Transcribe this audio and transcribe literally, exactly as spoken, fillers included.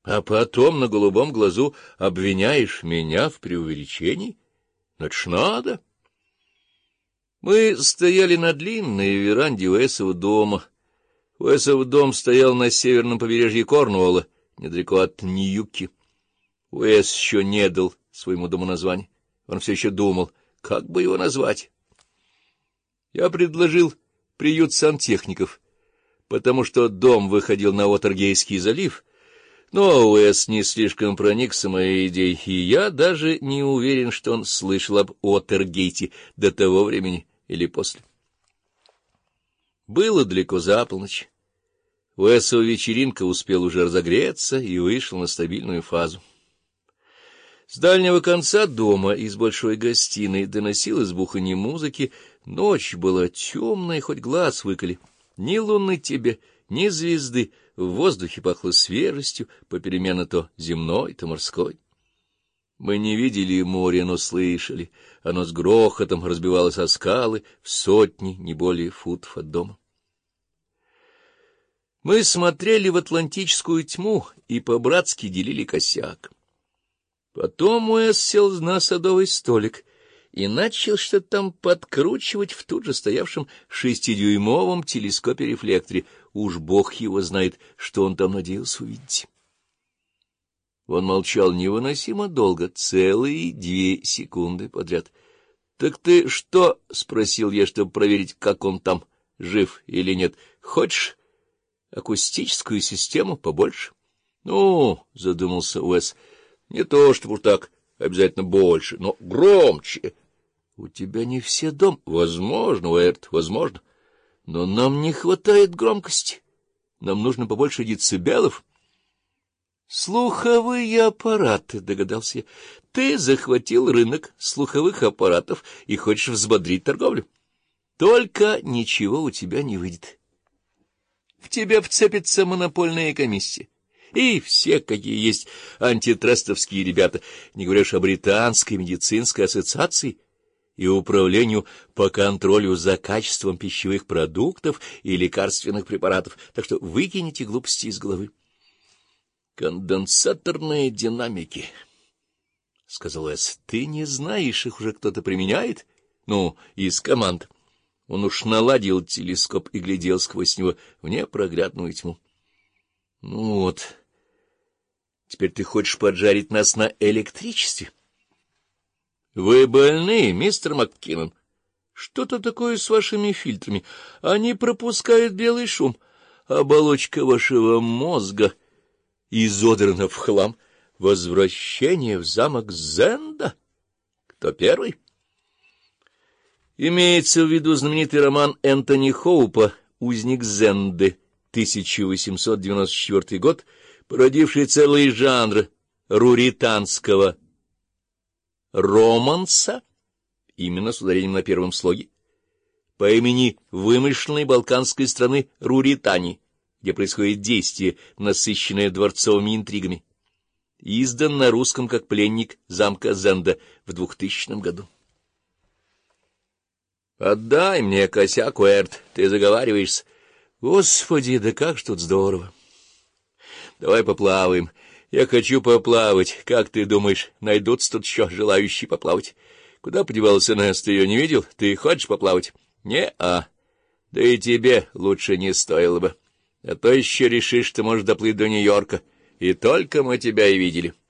А потом на голубом глазу обвиняешь меня в преувеличении? Ну, это ж надо. Мы стояли на длинной веранде Уэссова дома. Уэссов дом стоял на северном побережье Корнуолла, недалеко от Ньюки. Уэсс еще не дал своему дому название. Он все еще думал, как бы его назвать. Я предложил приют сантехников, потому что дом выходил на Уотергейский залив, но Уэсс не слишком проникся моей идеей, и я даже не уверен, что он слышал об Уотергейте до того времени или после. Было далеко за полночь. Уэссова вечеринка успел уже разогреться и вышел на стабильную фазу. С дальнего конца дома, из большой гостиной, доносилось буханье музыки. Ночь была темная, хоть глаз выколи. Ни луны тебе, ни звезды. В воздухе пахло свежестью, попеременно то земной, то морской. Мы не видели море, но слышали. Оно с грохотом разбивалось о скалы в сотни, не более футов от дома. Мы смотрели в атлантическую тьму и по-братски делили косяк. Потом Уэсс сел на садовый столик и начал что-то там подкручивать в тут же стоявшем шестидюймовом телескопе-рефлекторе. Уж бог его знает, что он там надеялся увидеть. Он молчал невыносимо долго, целые две секунды подряд. — Так ты что? — спросил я, чтобы проверить, как он там, жив или нет. — Хочешь акустическую систему побольше? — Ну, — задумался Уэсс, — не то чтобы уж так обязательно больше, но громче. — У тебя не все дом. — Возможно, Уэрт, возможно. Но нам не хватает громкости. Нам нужно побольше децибелов. — Слуховые аппараты, — догадался я. — Ты захватил рынок слуховых аппаратов и хочешь взбодрить торговлю. Только ничего у тебя не выйдет. В тебя вцепится монопольная комиссия. И все, какие есть антитрастовские ребята, не говоря уж о британской медицинской ассоциации и управлению по контролю за качеством пищевых продуктов и лекарственных препаратов, так что выкините глупости из головы. Конденсаторные динамики, — сказал Эс, — ты не знаешь, их уже кто-то применяет? Ну, из команд. Он уж наладил телескоп и глядел сквозь него в непроглядную тьму. Ну вот, теперь ты хочешь поджарить нас на электричестве? Вы больны, мистер МакКиннон? Что-то такое с вашими фильтрами. Они пропускают белый шум. Оболочка вашего мозга изодрана в хлам. Возвращение в замок Зенда? Кто первый? Имеется в виду знаменитый роман Энтони Хоупа «Узник Зенды», тысяча восемьсот девяносто четвёртый год, породивший целый жанр руританского романса, именно с ударением на первом слоге, по имени вымышленной балканской страны Руритани, где происходит действие, насыщенное дворцовыми интригами, издан на русском как пленник замка Зенда в двухтысячном году. — Отдай мне косяк, Уэрт, ты заговариваешься. Господи, да как ж тут здорово! Давай поплаваем. Я хочу поплавать. Как ты думаешь, найдутся тут еще желающие поплавать? Куда подевался Несс, ты ее не видел? Ты хочешь поплавать? Не-а. Да и тебе лучше не стоило бы. А то еще решишь, что можешь доплыть до Нью-Йорка. И только мы тебя и видели.